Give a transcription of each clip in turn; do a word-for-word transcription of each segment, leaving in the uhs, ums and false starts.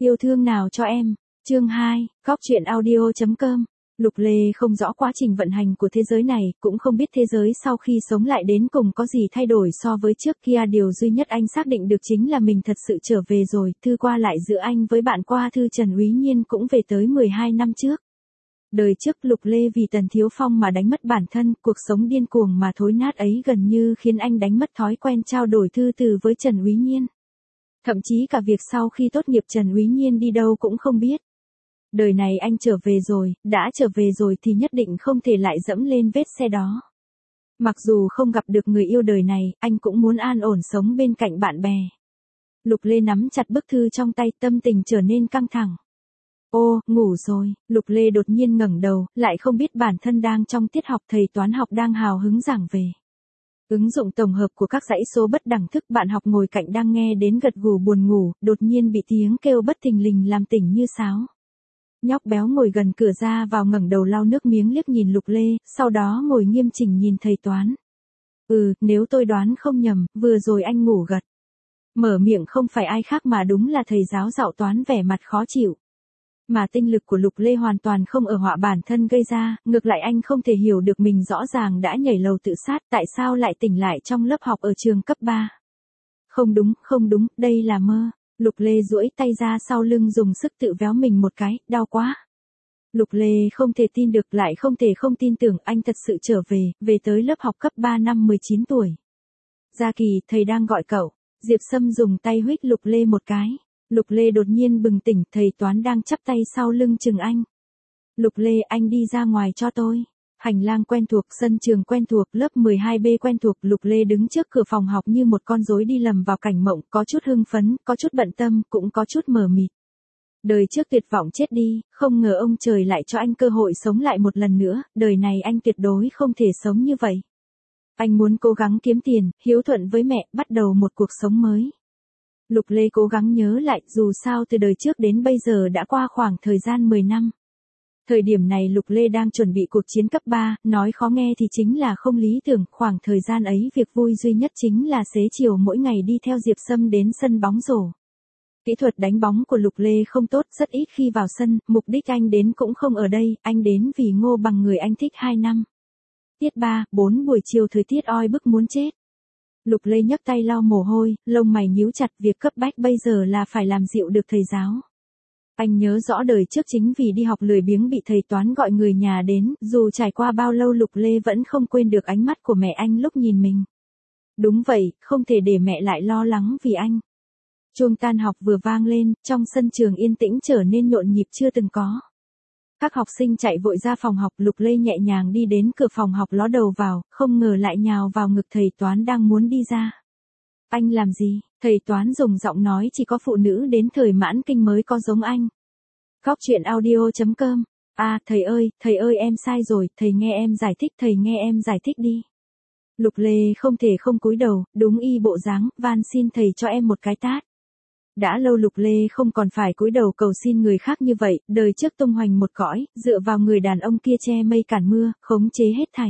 Yêu thương nào cho em. Chương hai, Góc truyện audio chấm com. Lục Lê không rõ quá trình vận hành của thế giới này, cũng không biết thế giới sau khi sống lại đến cùng có gì thay đổi so với trước kia. Điều duy nhất anh xác định được chính là mình thật sự trở về rồi. Thư qua lại giữa anh với bạn qua thư Trần Úy Nhiên cũng về tới mười hai năm trước. Đời trước Lục Lê vì Tần Thiếu Phong mà đánh mất bản thân, cuộc sống điên cuồng mà thối nát ấy gần như khiến anh đánh mất thói quen trao đổi thư từ với Trần Úy Nhiên. Thậm chí cả việc sau khi tốt nghiệp Trần Úy Nhiên đi đâu cũng không biết. Đời này anh trở về rồi, đã trở về rồi thì nhất định không thể lại dẫm lên vết xe đó. Mặc dù không gặp được người yêu đời này, anh cũng muốn an ổn sống bên cạnh bạn bè. Lục Lê nắm chặt bức thư trong tay, tâm tình trở nên căng thẳng. Ô, ngủ rồi. Lục Lê đột nhiên ngẩng đầu, lại không biết bản thân đang trong tiết học, thầy toán học đang hào hứng giảng về ứng dụng tổng hợp của các dãy số bất đẳng thức. Bạn học ngồi cạnh đang nghe đến gật gù buồn ngủ, đột nhiên bị tiếng kêu bất thình lình làm tỉnh như sáo. Nhóc béo ngồi gần cửa ra vào ngẩng đầu lau nước miếng liếc nhìn Lục Lê, sau đó ngồi nghiêm chỉnh nhìn thầy toán. Ừ, nếu tôi đoán không nhầm, vừa rồi anh ngủ gật. Mở miệng không phải ai khác mà đúng là thầy giáo dạo toán vẻ mặt khó chịu. Mà tinh lực của Lục Lê hoàn toàn không ở họa bản thân gây ra, ngược lại anh không thể hiểu được mình rõ ràng đã nhảy lầu tự sát, tại sao lại tỉnh lại trong lớp học ở trường cấp ba. Không đúng, không đúng, đây là mơ. Lục Lê duỗi tay ra sau lưng dùng sức tự véo mình một cái, đau quá. Lục Lê không thể tin được, lại không thể không tin tưởng anh thật sự trở về, về tới lớp học cấp ba năm mười chín tuổi. Gia Kỳ, thầy đang gọi cậu. Diệp Sâm dùng tay huých Lục Lê một cái. Lục Lê đột nhiên bừng tỉnh, thầy toán đang chắp tay sau lưng chừng anh. Lục Lê, anh đi ra ngoài cho tôi. Hành lang quen thuộc, sân trường quen thuộc, lớp mười hai B quen thuộc. Lục Lê đứng trước cửa phòng học như một con rối đi lầm vào cảnh mộng, có chút hưng phấn, có chút bận tâm, cũng có chút mờ mịt. Đời trước tuyệt vọng chết đi, không ngờ ông trời lại cho anh cơ hội sống lại một lần nữa, đời này anh tuyệt đối không thể sống như vậy. Anh muốn cố gắng kiếm tiền, hiếu thuận với mẹ, bắt đầu một cuộc sống mới. Lục Lê cố gắng nhớ lại, dù sao từ đời trước đến bây giờ đã qua khoảng thời gian mười năm. Thời điểm này Lục Lê đang chuẩn bị cuộc chiến cấp ba, nói khó nghe thì chính là không lý tưởng, khoảng thời gian ấy việc vui duy nhất chính là xế chiều mỗi ngày đi theo Diệp Sâm đến sân bóng rổ. Kỹ thuật đánh bóng của Lục Lê không tốt, rất ít khi vào sân, mục đích anh đến cũng không ở đây, anh đến vì Ngô Bằng người anh thích hai năm. Tiết ba, bốn buổi chiều thời tiết oi bức muốn chết. Lục Lê nhấc tay lau mồ hôi, lông mày nhíu chặt, việc cấp bách bây giờ là phải làm dịu được thầy giáo. Anh nhớ rõ đời trước chính vì đi học lười biếng bị thầy toán gọi người nhà đến, dù trải qua bao lâu Lục Lê vẫn không quên được ánh mắt của mẹ anh lúc nhìn mình. Đúng vậy, không thể để mẹ lại lo lắng vì anh. Chuông tan học vừa vang lên, trong sân trường yên tĩnh trở nên nhộn nhịp chưa từng có. Các học sinh chạy vội ra phòng học, Lục Lê nhẹ nhàng đi đến cửa phòng học ló đầu vào, không ngờ lại nhào vào ngực thầy toán đang muốn đi ra. Anh làm gì? Thầy toán dùng giọng nói chỉ có phụ nữ đến thời mãn kinh mới có giống anh. Góc truyện audio chấm com. À, thầy ơi, thầy ơi em sai rồi, thầy nghe em giải thích, thầy nghe em giải thích đi. Lục Lê không thể không cúi đầu, đúng y bộ dáng, van xin thầy cho em một cái tát. Đã lâu Lục Lê không còn phải cúi đầu cầu xin người khác như vậy, đời trước tung hoành một cõi, dựa vào người đàn ông kia che mây cản mưa, khống chế hết thảy.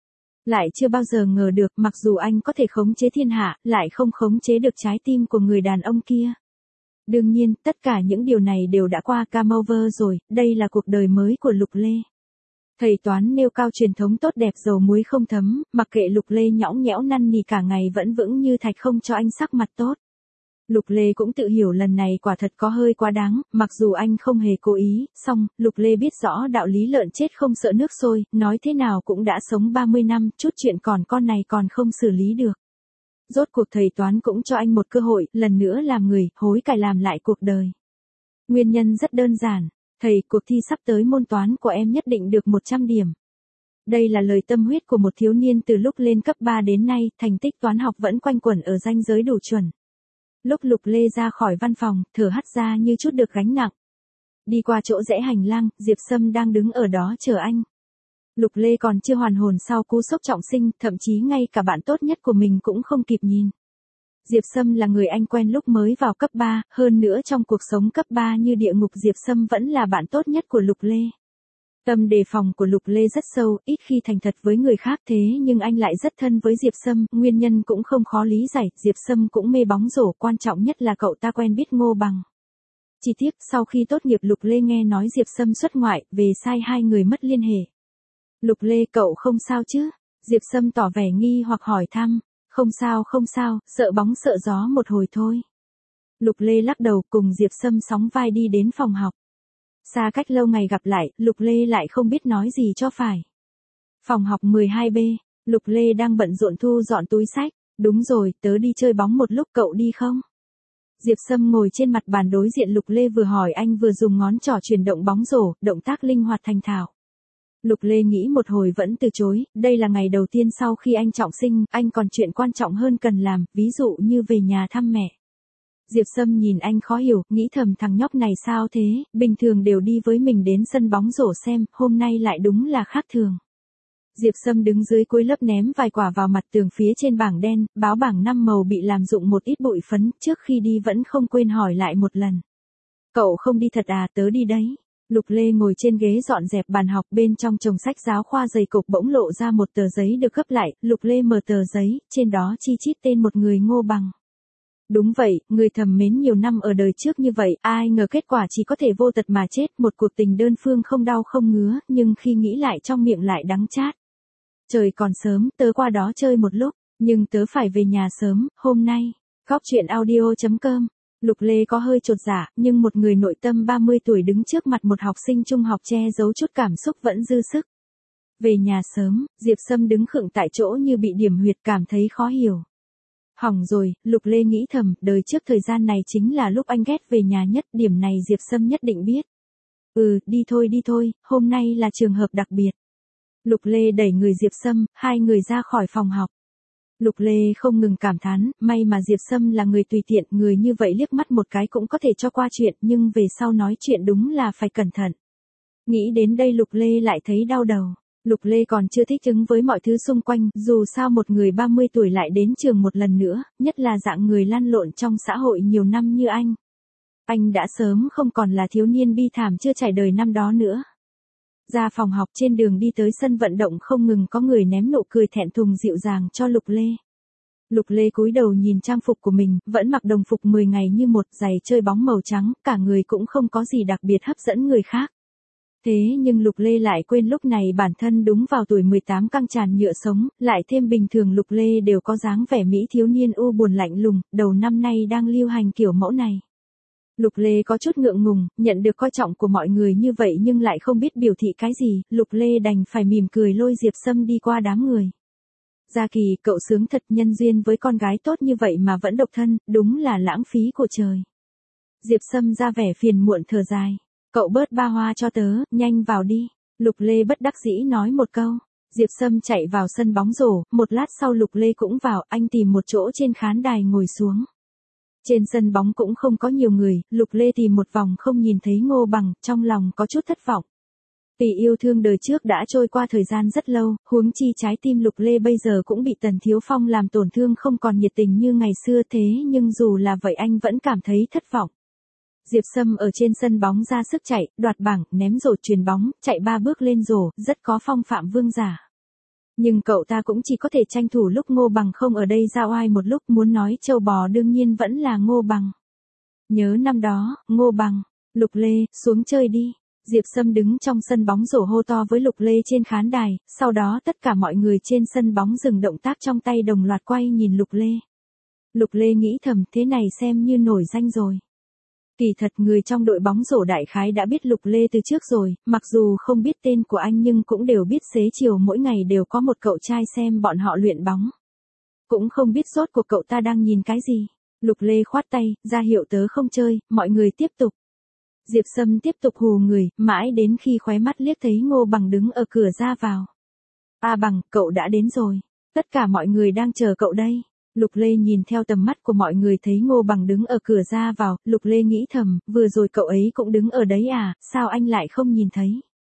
Lại chưa bao giờ ngờ được, mặc dù anh có thể khống chế thiên hạ, lại không khống chế được trái tim của người đàn ông kia. Đương nhiên, tất cả những điều này đều đã qua cam over rồi, đây là cuộc đời mới của Lục Lê. Thầy toán nêu cao truyền thống tốt đẹp dầu muối không thấm, mặc kệ Lục Lê nhõng nhẽo năn nỉ cả ngày vẫn vững như thạch không cho anh sắc mặt tốt. Lục Lê cũng tự hiểu lần này quả thật có hơi quá đáng, mặc dù anh không hề cố ý, song, Lục Lê biết rõ đạo lý lợn chết không sợ nước sôi, nói thế nào cũng đã sống ba mươi năm, chút chuyện còn con này còn không xử lý được. Rốt cuộc thầy toán cũng cho anh một cơ hội, lần nữa làm người, hối cải làm lại cuộc đời. Nguyên nhân rất đơn giản, thầy, cuộc thi sắp tới môn toán của em nhất định được một trăm điểm. Đây là lời tâm huyết của một thiếu niên từ lúc lên cấp ba đến nay, thành tích toán học vẫn quanh quẩn ở ranh giới đủ chuẩn. Lúc Lục Lê ra khỏi văn phòng, thở hắt ra như chút được gánh nặng. Đi qua chỗ rẽ hành lang, Diệp Sâm đang đứng ở đó chờ anh. Lục Lê còn chưa hoàn hồn sau cú sốc trọng sinh, thậm chí ngay cả bạn tốt nhất của mình cũng không kịp nhìn. Diệp Sâm là người anh quen lúc mới vào cấp ba, hơn nữa trong cuộc sống cấp ba như địa ngục Diệp Sâm vẫn là bạn tốt nhất của Lục Lê. Tâm đề phòng của Lục Lê rất sâu, ít khi thành thật với người khác thế nhưng anh lại rất thân với Diệp Sâm, nguyên nhân cũng không khó lý giải, Diệp Sâm cũng mê bóng rổ, quan trọng nhất là cậu ta quen biết Ngô Bằng. Chỉ tiếc sau khi tốt nghiệp Lục Lê nghe nói Diệp Sâm xuất ngoại, về sai hai người mất liên hệ. Lục Lê cậu không sao chứ? Diệp Sâm tỏ vẻ nghi hoặc hỏi thăm. Không sao không sao, sợ bóng sợ gió một hồi thôi. Lục Lê lắc đầu cùng Diệp Sâm sóng vai đi đến phòng học. Xa cách lâu ngày gặp lại, Lục Lê lại không biết nói gì cho phải. Phòng học mười hai B, Lục Lê đang bận rộn thu dọn túi sách. Đúng rồi, tớ đi chơi bóng một lúc, cậu đi không? Diệp Sâm ngồi trên mặt bàn đối diện Lục Lê vừa hỏi anh vừa dùng ngón trỏ chuyển động bóng rổ, động tác linh hoạt thành thạo. Lục Lê nghĩ một hồi vẫn từ chối, đây là ngày đầu tiên sau khi anh trọng sinh, anh còn chuyện quan trọng hơn cần làm, ví dụ như về nhà thăm mẹ. Diệp Sâm nhìn anh khó hiểu, nghĩ thầm thằng nhóc này sao thế, bình thường đều đi với mình đến sân bóng rổ xem, hôm nay lại đúng là khác thường. Diệp Sâm đứng dưới cuối lớp ném vài quả vào mặt tường phía trên bảng đen, báo bảng năm màu bị làm rụng một ít bụi phấn, trước khi đi vẫn không quên hỏi lại một lần. Cậu không đi thật à, tớ đi đấy. Lục Lê ngồi trên ghế dọn dẹp bàn học, bên trong chồng sách giáo khoa dày cộp bỗng lộ ra một tờ giấy được gấp lại, Lục Lê mở tờ giấy, trên đó chi chít tên một người Ngô Bằng. Đúng vậy, người thầm mến nhiều năm ở đời trước như vậy, ai ngờ kết quả chỉ có thể vô tật mà chết, một cuộc tình đơn phương không đau không ngứa, nhưng khi nghĩ lại trong miệng lại đắng chát. Trời còn sớm, tớ qua đó chơi một lúc, nhưng tớ phải về nhà sớm, hôm nay. Góc truyện audio chấm com. Lục Lê có hơi chột dạ, nhưng một người nội tâm ba mươi tuổi đứng trước mặt một học sinh trung học che giấu chút cảm xúc vẫn dư sức. Về nhà sớm, Diệp Sâm đứng khựng tại chỗ như bị điểm huyệt, cảm thấy khó hiểu. Hỏng rồi, Lục Lê nghĩ thầm, đời trước thời gian này chính là lúc anh ghét về nhà nhất, điểm này Diệp Sâm nhất định biết. Ừ, đi thôi đi thôi, hôm nay là trường hợp đặc biệt. Lục Lê đẩy người Diệp Sâm, hai người ra khỏi phòng học. Lục Lê không ngừng cảm thán, may mà Diệp Sâm là người tùy tiện, người như vậy liếc mắt một cái cũng có thể cho qua chuyện, nhưng về sau nói chuyện đúng là phải cẩn thận. Nghĩ đến đây Lục Lê lại thấy đau đầu. Lục Lê còn chưa thích ứng với mọi thứ xung quanh, dù sao một người ba mươi tuổi lại đến trường một lần nữa, nhất là dạng người lăn lộn trong xã hội nhiều năm như anh. Anh đã sớm không còn là thiếu niên bi thảm chưa trải đời năm đó nữa. Ra phòng học, trên đường đi tới sân vận động không ngừng có người ném nụ cười thẹn thùng dịu dàng cho Lục Lê. Lục Lê cúi đầu nhìn trang phục của mình, vẫn mặc đồng phục mười ngày như một, giày chơi bóng màu trắng, cả người cũng không có gì đặc biệt hấp dẫn người khác. Thế nhưng Lục Lê lại quên lúc này bản thân đúng vào tuổi mười tám căng tràn nhựa sống, lại thêm bình thường Lục Lê đều có dáng vẻ mỹ thiếu niên u buồn lạnh lùng, đầu năm nay đang lưu hành kiểu mẫu này. Lục Lê có chút ngượng ngùng, nhận được coi trọng của mọi người như vậy nhưng lại không biết biểu thị cái gì, Lục Lê đành phải mỉm cười lôi Diệp Sâm đi qua đám người. Gia Kỳ, cậu sướng thật, nhân duyên với con gái tốt như vậy mà vẫn độc thân, đúng là lãng phí của trời. Diệp Sâm ra vẻ phiền muộn thở dài. Cậu bớt ba hoa cho tớ, nhanh vào đi. Lục Lê bất đắc dĩ nói một câu. Diệp Sâm chạy vào sân bóng rổ, một lát sau Lục Lê cũng vào, anh tìm một chỗ trên khán đài ngồi xuống. Trên sân bóng cũng không có nhiều người, Lục Lê tìm một vòng không nhìn thấy Ngô Bằng, trong lòng có chút thất vọng. Vì yêu thương đời trước đã trôi qua thời gian rất lâu, huống chi trái tim Lục Lê bây giờ cũng bị Tần Thiếu Phong làm tổn thương, không còn nhiệt tình như ngày xưa, thế nhưng dù là vậy anh vẫn cảm thấy thất vọng. Diệp Sâm ở trên sân bóng ra sức chạy, đoạt bảng, ném rổ, chuyền bóng, chạy ba bước lên rổ, rất có phong phạm vương giả. Nhưng cậu ta cũng chỉ có thể tranh thủ lúc Ngô Bằng không ở đây ra oai một lúc, muốn nói trâu bò đương nhiên vẫn là Ngô Bằng. Nhớ năm đó, Ngô Bằng, Lục Lê, xuống chơi đi. Diệp Sâm đứng trong sân bóng rổ hô to với Lục Lê trên khán đài, sau đó tất cả mọi người trên sân bóng dừng động tác trong tay đồng loạt quay nhìn Lục Lê. Lục Lê nghĩ thầm, thế này xem như nổi danh rồi. Kỳ thật người trong đội bóng rổ đại khái đã biết Lục Lê từ trước rồi, mặc dù không biết tên của anh nhưng cũng đều biết xế chiều mỗi ngày đều có một cậu trai xem bọn họ luyện bóng. Cũng không biết rốt cuộc cậu ta đang nhìn cái gì. Lục Lê khoát tay, ra hiệu tớ không chơi, mọi người tiếp tục. Diệp Sâm tiếp tục hù người, mãi đến khi khóe mắt liếc thấy Ngô Bằng đứng ở cửa ra vào. A Bằng, cậu đã đến rồi. Tất cả mọi người đang chờ cậu đây. Lục Lê nhìn theo tầm mắt của mọi người thấy Ngô Bằng đứng ở cửa ra vào, Lục Lê nghĩ thầm, vừa rồi cậu ấy cũng đứng ở đấy à, sao anh lại không nhìn thấy.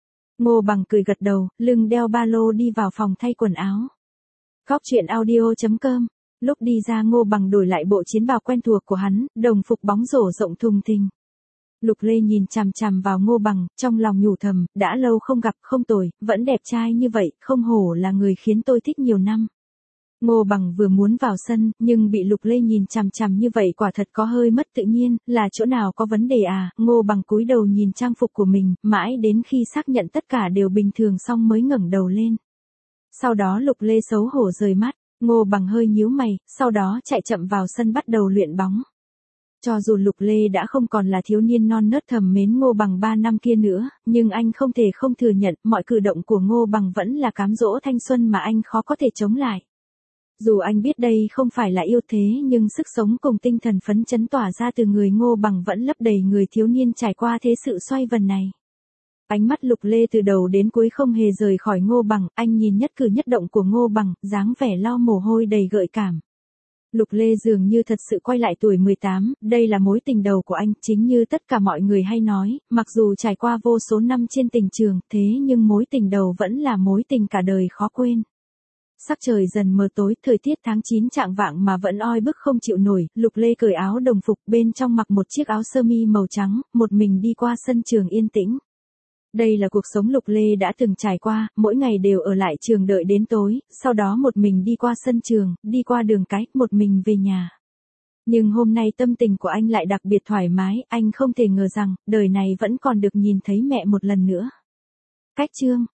Ngô Bằng cười gật đầu, lưng đeo ba lô đi vào phòng thay quần áo. Góc truyện audio chấm com. Lúc đi ra Ngô Bằng đổi lại bộ chiến bào quen thuộc của hắn, đồng phục bóng rổ rộng thùng thình. Lục Lê nhìn chằm chằm vào Ngô Bằng, trong lòng nhủ thầm, đã lâu không gặp, không tồi, vẫn đẹp trai như vậy, không hổ là người khiến tôi thích nhiều năm. Ngô Bằng vừa muốn vào sân, nhưng bị Lục Lê nhìn chằm chằm như vậy quả thật có hơi mất tự nhiên, là chỗ nào có vấn đề à? Ngô Bằng cúi đầu nhìn trang phục của mình, mãi đến khi xác nhận tất cả đều bình thường xong mới ngẩng đầu lên. Sau đó Lục Lê xấu hổ rời mắt, Ngô Bằng hơi nhíu mày, sau đó chạy chậm vào sân bắt đầu luyện bóng. Cho dù Lục Lê đã không còn là thiếu niên non nớt thầm mến Ngô Bằng ba năm kia nữa, nhưng anh không thể không thừa nhận mọi cử động của Ngô Bằng vẫn là cám dỗ thanh xuân mà anh khó có thể chống lại. Dù anh biết đây không phải là yêu thế nhưng sức sống cùng tinh thần phấn chấn tỏa ra từ người Ngô Bằng vẫn lấp đầy người thiếu niên trải qua thế sự xoay vần này. Ánh mắt Lục Lê từ đầu đến cuối không hề rời khỏi Ngô Bằng, anh nhìn nhất cử nhất động của Ngô Bằng, dáng vẻ lau mồ hôi đầy gợi cảm. Lục Lê dường như thật sự quay lại tuổi mười tám, đây là mối tình đầu của anh, chính như tất cả mọi người hay nói, mặc dù trải qua vô số năm trên tình trường, thế nhưng mối tình đầu vẫn là mối tình cả đời khó quên. Sắc trời dần mờ tối, thời tiết tháng chín chạng vạng mà vẫn oi bức không chịu nổi, Lục Lê cởi áo đồng phục, bên trong mặc một chiếc áo sơ mi màu trắng, một mình đi qua sân trường yên tĩnh. Đây là cuộc sống Lục Lê đã từng trải qua, mỗi ngày đều ở lại trường đợi đến tối, sau đó một mình đi qua sân trường, đi qua đường cái, một mình về nhà. Nhưng hôm nay tâm tình của anh lại đặc biệt thoải mái, anh không thể ngờ rằng, đời này vẫn còn được nhìn thấy mẹ một lần nữa. Cách chương